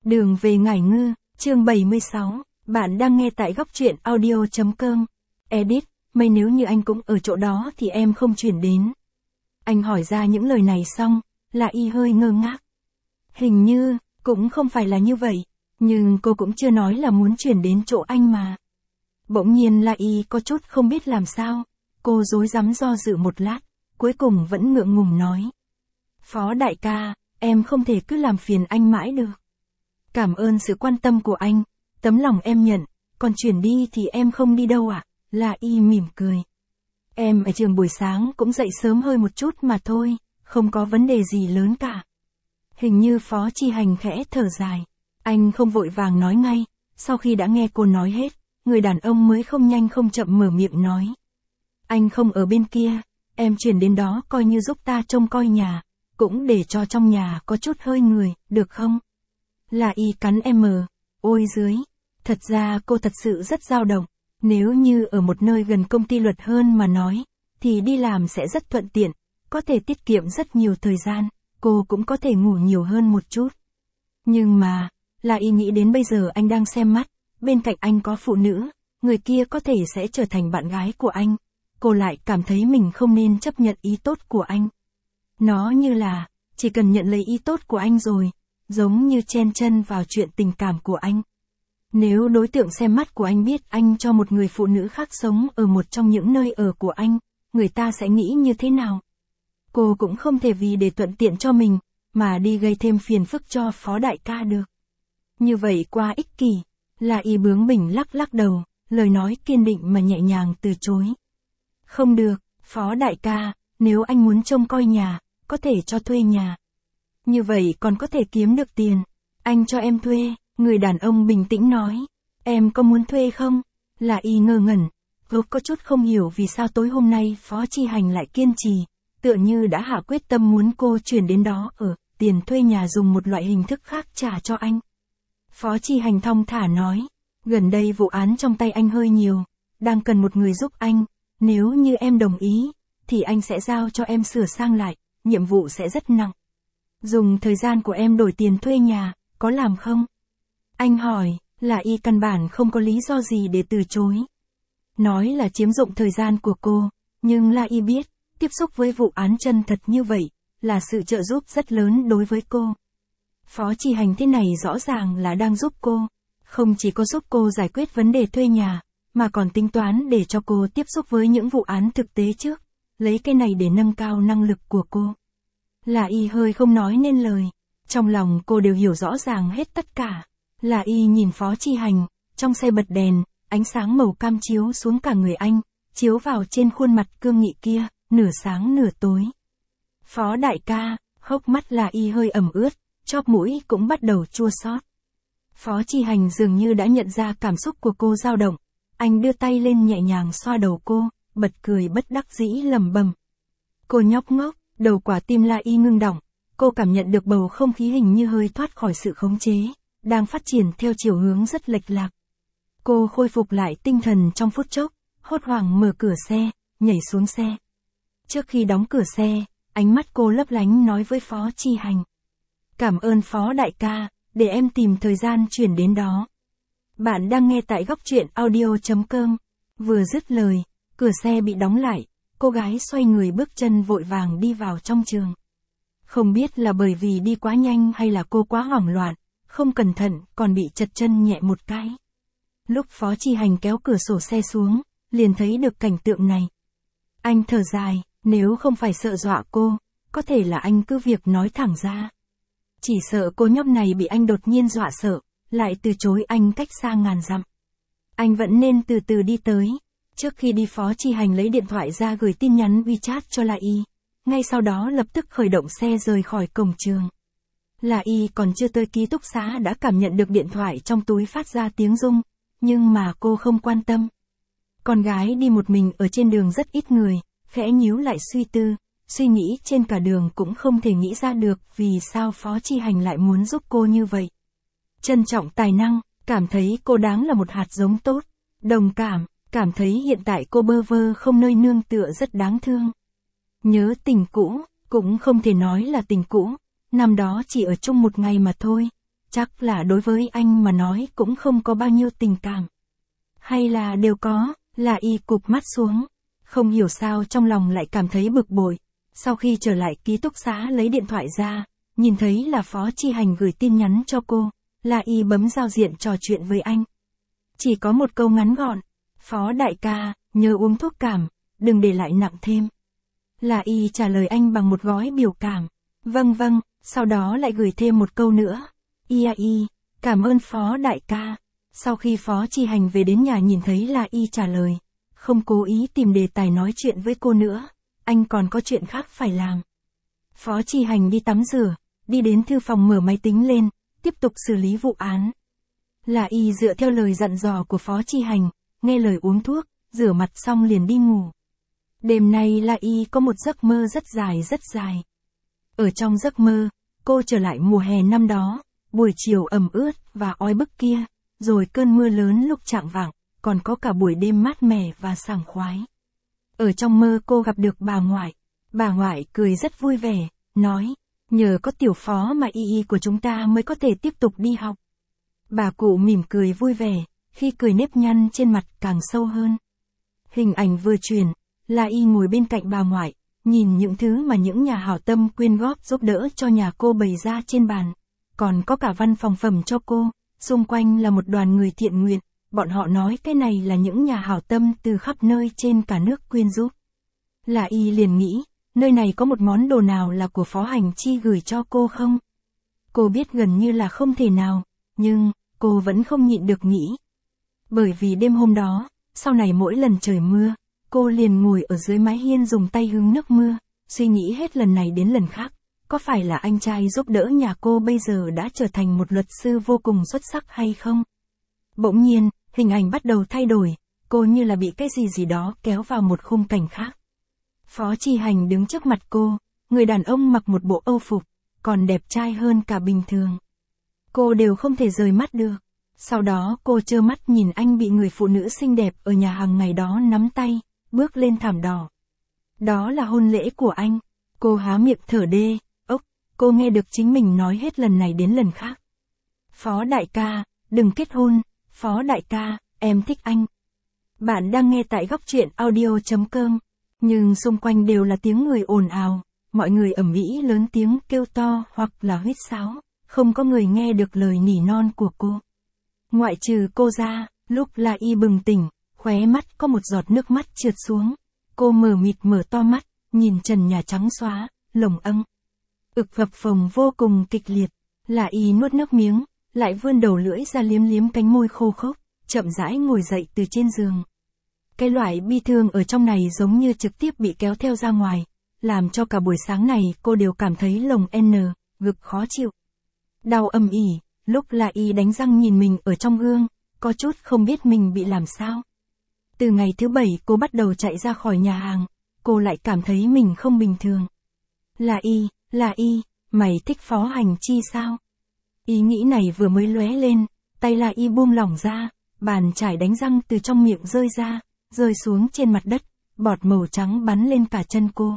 Đường về Ngải Ngư, chương 76, bạn đang nghe tại góc truyện audio.com. Edit, may nếu như anh cũng ở chỗ đó thì em không chuyển đến. Anh hỏi ra những lời này xong, là y hơi ngơ ngác. Hình như, cũng không phải là như vậy, nhưng cô cũng chưa nói là muốn chuyển đến chỗ anh mà. Bỗng nhiên là y có chút không biết làm sao, cô rối rắm do dự một lát, cuối cùng vẫn ngượng ngùng nói. Phó đại ca, em không thể cứ làm phiền anh mãi được. Cảm ơn sự quan tâm của anh, tấm lòng em nhận, còn chuyển đi thì em không đi đâu ạ, là y mỉm cười. Em ở trường buổi sáng cũng dậy sớm hơi một chút mà thôi, không có vấn đề gì lớn cả. Hình như Phó Chi Hành khẽ thở dài, anh không vội vàng nói ngay, sau khi đã nghe cô nói hết, người đàn ông mới không nhanh không chậm mở miệng nói. Anh không ở bên kia, em chuyển đến đó coi như giúp ta trông coi nhà, cũng để cho trong nhà có chút hơi người, được không? Là y cắn em ôi dưới, thật ra cô thật sự rất dao động, nếu như ở một nơi gần công ty luật hơn mà nói, thì đi làm sẽ rất thuận tiện, có thể tiết kiệm rất nhiều thời gian, cô cũng có thể ngủ nhiều hơn một chút. Nhưng mà, là y nghĩ đến bây giờ anh đang xem mắt, bên cạnh anh có phụ nữ, người kia có thể sẽ trở thành bạn gái của anh, cô lại cảm thấy mình không nên chấp nhận ý tốt của anh. Nó như là, chỉ cần nhận lấy ý tốt của anh rồi, giống như chen chân vào chuyện tình cảm của anh. Nếu đối tượng xem mắt của anh biết anh cho một người phụ nữ khác sống ở một trong những nơi ở của anh, người ta sẽ nghĩ như thế nào? Cô cũng không thể vì để thuận tiện cho mình, mà đi gây thêm phiền phức cho Phó đại ca được. Như vậy quá ích kỷ, là y bướng bỉnh lắc lắc đầu, lời nói kiên định mà nhẹ nhàng từ chối. Không được, Phó đại ca, nếu anh muốn trông coi nhà, có thể cho thuê nhà. Như vậy còn có thể kiếm được tiền. Anh cho em thuê, người đàn ông bình tĩnh nói. Em có muốn thuê không? Là y ngơ ngẩn. Cô có chút không hiểu vì sao tối hôm nay Phó Chi Hành lại kiên trì. Tựa như đã hạ quyết tâm muốn cô chuyển đến đó ở, tiền thuê nhà dùng một loại hình thức khác trả cho anh. Phó Chi Hành thong thả nói. Gần đây vụ án trong tay anh hơi nhiều. Đang cần một người giúp anh. Nếu như em đồng ý, thì anh sẽ giao cho em sửa sang lại. Nhiệm vụ sẽ rất nặng. Dùng thời gian của em đổi tiền thuê nhà, có làm không? Anh hỏi, là y căn bản không có lý do gì để từ chối. Nói là chiếm dụng thời gian của cô, nhưng là y biết, tiếp xúc với vụ án chân thật như vậy, là sự trợ giúp rất lớn đối với cô. Phó Chi Hành thế này rõ ràng là đang giúp cô, không chỉ có giúp cô giải quyết vấn đề thuê nhà, mà còn tính toán để cho cô tiếp xúc với những vụ án thực tế trước, lấy cái này để nâng cao năng lực của cô. Là y hơi không nói nên lời, trong lòng cô đều hiểu rõ ràng hết tất cả. Là y nhìn Phó Chi Hành, trong xe bật đèn, ánh sáng màu cam chiếu xuống cả người anh, chiếu vào trên khuôn mặt cương nghị kia, nửa sáng nửa tối. Phó đại ca, hốc mắt là y hơi ẩm ướt, chóp mũi cũng bắt đầu chua xót. Phó Chi Hành dường như đã nhận ra cảm xúc của cô dao động, anh đưa tay lên nhẹ nhàng xoa đầu cô, bật cười bất đắc dĩ lẩm bẩm. Cô nhóc ngốc. Đầu quả tim là y ngưng đọng, cô cảm nhận được bầu không khí hình như hơi thoát khỏi sự khống chế, đang phát triển theo chiều hướng rất lệch lạc. Cô khôi phục lại tinh thần trong phút chốc, hốt hoảng mở cửa xe, nhảy xuống xe. Trước khi đóng cửa xe, ánh mắt cô lấp lánh nói với Phó Chi Hành. Cảm ơn Phó đại ca, để em tìm thời gian chuyển đến đó. Bạn đang nghe tại góc truyện audio.com. Vừa dứt lời, cửa xe bị đóng lại. Cô gái xoay người bước chân vội vàng đi vào trong trường. Không biết là bởi vì đi quá nhanh hay là cô quá hoảng loạn, không cẩn thận còn bị trật chân nhẹ một cái. Lúc Phó Chi Hành kéo cửa sổ xe xuống, liền thấy được cảnh tượng này. Anh thở dài, nếu không phải sợ dọa cô, có thể là anh cứ việc nói thẳng ra. Chỉ sợ cô nhóc này bị anh đột nhiên dọa sợ, lại từ chối anh cách xa ngàn dặm. Anh vẫn nên từ từ đi tới. Trước khi đi Phó Chi Hành lấy điện thoại ra gửi tin nhắn WeChat cho La Y, ngay sau đó lập tức khởi động xe rời khỏi cổng trường. La Y còn chưa tới ký túc xá đã cảm nhận được điện thoại trong túi phát ra tiếng rung, nhưng mà cô không quan tâm. Con gái đi một mình ở trên đường rất ít người, khẽ nhíu lại suy tư, suy nghĩ trên cả đường cũng không thể nghĩ ra được vì sao Phó Chi Hành lại muốn giúp cô như vậy. Trân trọng tài năng, cảm thấy cô đáng là một hạt giống tốt, đồng cảm thấy hiện tại cô bơ vơ không nơi nương tựa rất đáng thương. Nhớ tình cũ, cũng không thể nói là tình cũ, năm đó chỉ ở chung một ngày mà thôi, chắc là đối với anh mà nói cũng không có bao nhiêu tình cảm. Hay là đều có, La Y cụp mắt xuống. Không hiểu sao trong lòng lại cảm thấy bực bội. Sau khi trở lại ký túc xá lấy điện thoại ra, nhìn thấy là Phó Chi Hành gửi tin nhắn cho cô, La Y bấm giao diện trò chuyện với anh. Chỉ có một câu ngắn gọn, Phó đại ca, nhớ uống thuốc cảm, đừng để lại nặng thêm. La Y trả lời anh bằng một gói biểu cảm. Vâng vâng, sau đó lại gửi thêm một câu nữa. Y, cảm ơn Phó đại ca. Sau khi Phó Chi Hành về đến nhà nhìn thấy La Y trả lời, không cố ý tìm đề tài nói chuyện với cô nữa, anh còn có chuyện khác phải làm. Phó Chi Hành đi tắm rửa, đi đến thư phòng mở máy tính lên, tiếp tục xử lý vụ án. La Y dựa theo lời dặn dò của Phó Chi Hành, nghe lời uống thuốc, rửa mặt xong liền đi ngủ. Đêm nay La Y có một giấc mơ rất dài. Ở trong giấc mơ, cô trở lại mùa hè năm đó, buổi chiều ẩm ướt và oi bức kia, rồi cơn mưa lớn lúc chạng vạng, còn có cả buổi đêm mát mẻ và sảng khoái. Ở trong mơ cô gặp được bà ngoại cười rất vui vẻ, nói, nhờ có tiểu Phó mà Y của chúng ta mới có thể tiếp tục đi học. Bà cụ mỉm cười vui vẻ, khi cười nếp nhăn trên mặt càng sâu hơn. Hình ảnh vừa chuyển, La Y ngồi bên cạnh bà ngoại, nhìn những thứ mà những nhà hảo tâm quyên góp giúp đỡ cho nhà cô bày ra trên bàn. Còn có cả văn phòng phẩm cho cô, xung quanh là một đoàn người thiện nguyện, bọn họ nói cái này là những nhà hảo tâm từ khắp nơi trên cả nước quyên giúp. La Y liền nghĩ, nơi này có một món đồ nào là của Phó Hành Chi gửi cho cô không? Cô biết gần như là không thể nào, nhưng cô vẫn không nhịn được nghĩ. Bởi vì đêm hôm đó, sau này mỗi lần trời mưa, cô liền ngồi ở dưới mái hiên dùng tay hứng nước mưa, suy nghĩ hết lần này đến lần khác, có phải là anh trai giúp đỡ nhà cô bây giờ đã trở thành một luật sư vô cùng xuất sắc hay không? Bỗng nhiên, hình ảnh bắt đầu thay đổi, cô như là bị cái gì đó kéo vào một khung cảnh khác. Phó Chi Hành đứng trước mặt cô, người đàn ông mặc một bộ âu phục, còn đẹp trai hơn cả bình thường. Cô đều không thể rời mắt được. Sau đó cô trơ mắt nhìn anh bị người phụ nữ xinh đẹp ở nhà hàng ngày đó nắm tay, bước lên thảm đỏ. Đó là hôn lễ của anh. Cô há miệng thở đê, cô nghe được chính mình nói hết lần này đến lần khác. Phó đại ca, đừng kết hôn, Phó đại ca, em thích anh. Bạn đang nghe tại góc truyện audio.com, nhưng xung quanh đều là tiếng người ồn ào, mọi người ầm ĩ lớn tiếng kêu to hoặc là huýt sáo, không có người nghe được lời nỉ non của cô. Ngoại trừ cô ra, lúc La Y bừng tỉnh, khóe mắt có một giọt nước mắt trượt xuống. Cô mờ mịt mở to mắt, nhìn trần nhà trắng xóa, lồng âng. Ực phập phồng vô cùng kịch liệt. La Y nuốt nước miếng, lại vươn đầu lưỡi ra liếm cánh môi khô khốc, chậm rãi ngồi dậy từ trên giường. Cái loại bi thương ở trong này giống như trực tiếp bị kéo theo ra ngoài, làm cho cả buổi sáng này cô đều cảm thấy lồng ngực khó chịu. Đau âm ỉ. Lúc La Y đánh răng nhìn mình ở trong gương, có chút không biết mình bị làm sao. Từ ngày thứ 7 cô bắt đầu chạy ra khỏi nhà hàng, cô lại cảm thấy mình không bình thường. La Y, mày thích Phó Hành Chi sao? Ý nghĩ này vừa mới lóe lên, tay La Y buông lỏng ra, bàn chải đánh răng từ trong miệng rơi ra, rơi xuống trên mặt đất, bọt màu trắng bắn lên cả chân cô.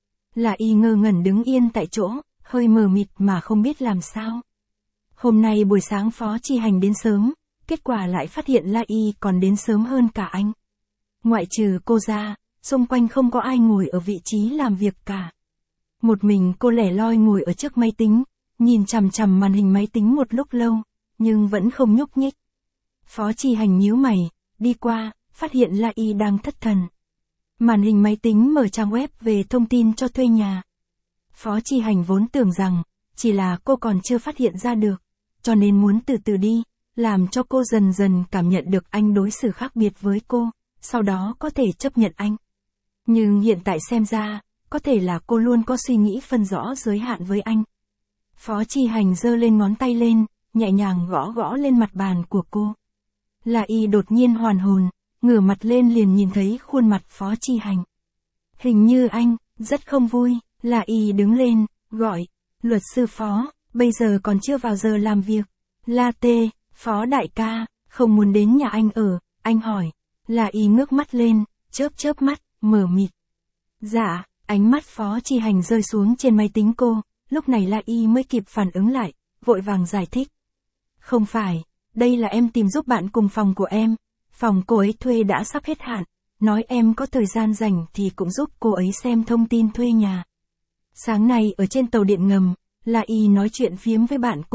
La Y ngơ ngẩn đứng yên tại chỗ, hơi mờ mịt mà không biết làm sao. Hôm nay buổi sáng Phó Chi Hành đến sớm, kết quả lại phát hiện La Y còn đến sớm hơn cả anh. Ngoại trừ cô ra, xung quanh không có ai ngồi ở vị trí làm việc cả. Một mình cô lẻ loi ngồi ở trước máy tính, nhìn chằm chằm màn hình máy tính một lúc lâu, nhưng vẫn không nhúc nhích. Phó Chi Hành nhíu mày, đi qua, phát hiện La Y đang thất thần. Màn hình máy tính mở trang web về thông tin cho thuê nhà. Phó Chi Hành vốn tưởng rằng, chỉ là cô còn chưa phát hiện ra được, cho nên muốn từ từ đi, làm cho cô dần dần cảm nhận được anh đối xử khác biệt với cô, sau đó có thể chấp nhận anh. Nhưng hiện tại xem ra, có thể là cô luôn có suy nghĩ phân rõ giới hạn với anh. Phó Chi Hành giơ lên ngón tay lên, nhẹ nhàng gõ lên mặt bàn của cô. La Y đột nhiên hoàn hồn, ngửa mặt lên liền nhìn thấy khuôn mặt Phó Chi Hành. Hình như anh, rất không vui. La Y đứng lên, gọi, luật sư Phó, bây giờ còn chưa vào giờ làm việc. La Tê, Phó đại ca, không muốn đến nhà anh ở, anh hỏi. La Y ngước mắt lên, chớp mắt, mờ mịt. Dạ, ánh mắt Phó Chi Hành rơi xuống trên máy tính cô, lúc này La Y mới kịp phản ứng lại, vội vàng giải thích. Không phải, đây là em tìm giúp bạn cùng phòng của em. Phòng cô ấy thuê đã sắp hết hạn, nói em có thời gian rảnh thì cũng giúp cô ấy xem thông tin thuê nhà. Sáng nay ở trên tàu điện ngầm, La Y nói chuyện phiếm với bạn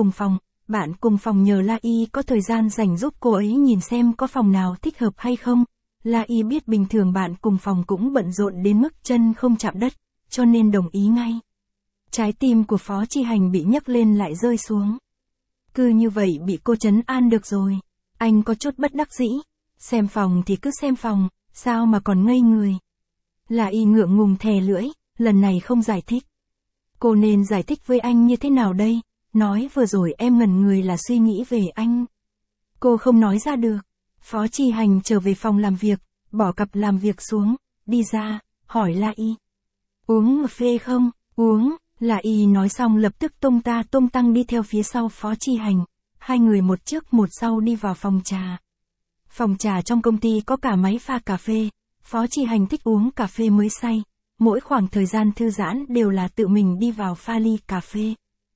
cùng phòng nhờ La Y có thời gian rảnh giúp cô ấy nhìn xem có phòng nào thích hợp hay không. La Y biết bình thường bạn cùng phòng cũng bận rộn đến mức chân không chạm đất, cho nên đồng ý ngay. Trái tim của Phó Chi Hành bị nhấc lên lại rơi xuống. Cứ như vậy bị cô trấn an được rồi. Anh có chút bất đắc dĩ. Xem phòng thì cứ xem phòng, sao mà còn ngây người. La Y ngượng ngùng thè lưỡi, lần này không giải thích. Cô nên giải thích với anh như thế nào đây? Nói vừa rồi em ngẩn người là suy nghĩ về anh. Cô không nói ra được. Phó Chi Hành trở về phòng làm việc, bỏ cặp làm việc xuống, đi ra, hỏi La Y. Uống cà phê không? Uống. La Y nói xong lập tức tung ta tung tăng đi theo phía sau Phó Chi Hành. Hai người một trước một sau đi vào phòng trà. Phòng trà trong công ty có cả máy pha cà phê. Phó Chi Hành thích uống cà phê mới say. Mỗi khoảng thời gian thư giãn đều là tự mình đi vào pha ly cà phê.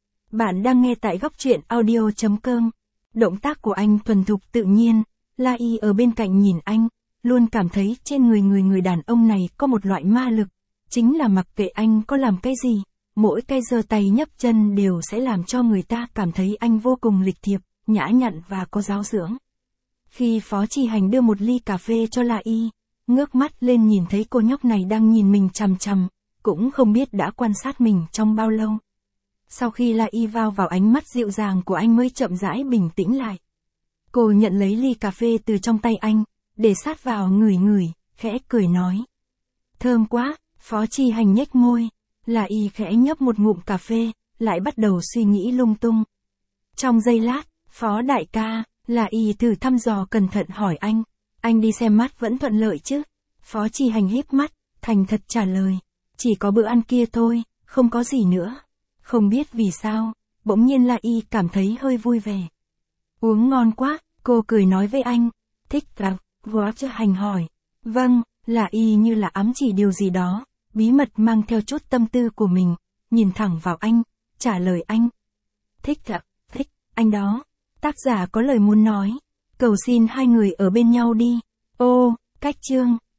Bạn đang nghe tại góc truyện audio.com. Động tác của anh thuần thục tự nhiên. La Y ở bên cạnh nhìn anh, luôn cảm thấy trên người đàn ông này có một loại ma lực. Chính là mặc kệ anh có làm cái gì, mỗi cái giơ tay nhấc chân đều sẽ làm cho người ta cảm thấy anh vô cùng lịch thiệp, nhã nhặn và có giáo dưỡng. Khi Phó Chi Hành đưa một ly cà phê cho La Y, ngước mắt lên nhìn thấy cô nhóc này đang nhìn mình chằm chằm, cũng không biết đã quan sát mình trong bao lâu. Sau khi La Y vào ánh mắt dịu dàng của anh mới chậm rãi bình tĩnh lại. Cô nhận lấy ly cà phê từ trong tay anh, để sát vào ngửi, khẽ cười nói. Thơm quá. Phó Chi Hành nhếch môi. La Y khẽ nhấp một ngụm cà phê, lại bắt đầu suy nghĩ lung tung. Trong giây lát, Phó đại ca, La Y thử thăm dò cẩn thận hỏi anh đi xem mắt vẫn thuận lợi chứ? Phó Chi Hành híp mắt, thành thật trả lời. Chỉ có bữa ăn kia thôi, không có gì nữa. Không biết vì sao, bỗng nhiên La Y cảm thấy hơi vui vẻ. Uống ngon quá, cô cười nói với anh. Thích lắm, Phó Chi Hành hỏi. Vâng, La Y như là ám chỉ điều gì đó, bí mật mang theo chút tâm tư của mình, nhìn thẳng vào anh, trả lời anh. Thích ạ, thích, anh đó. Tác giả có lời muốn nói. Cầu xin hai người ở bên nhau đi. Ô, cách chương.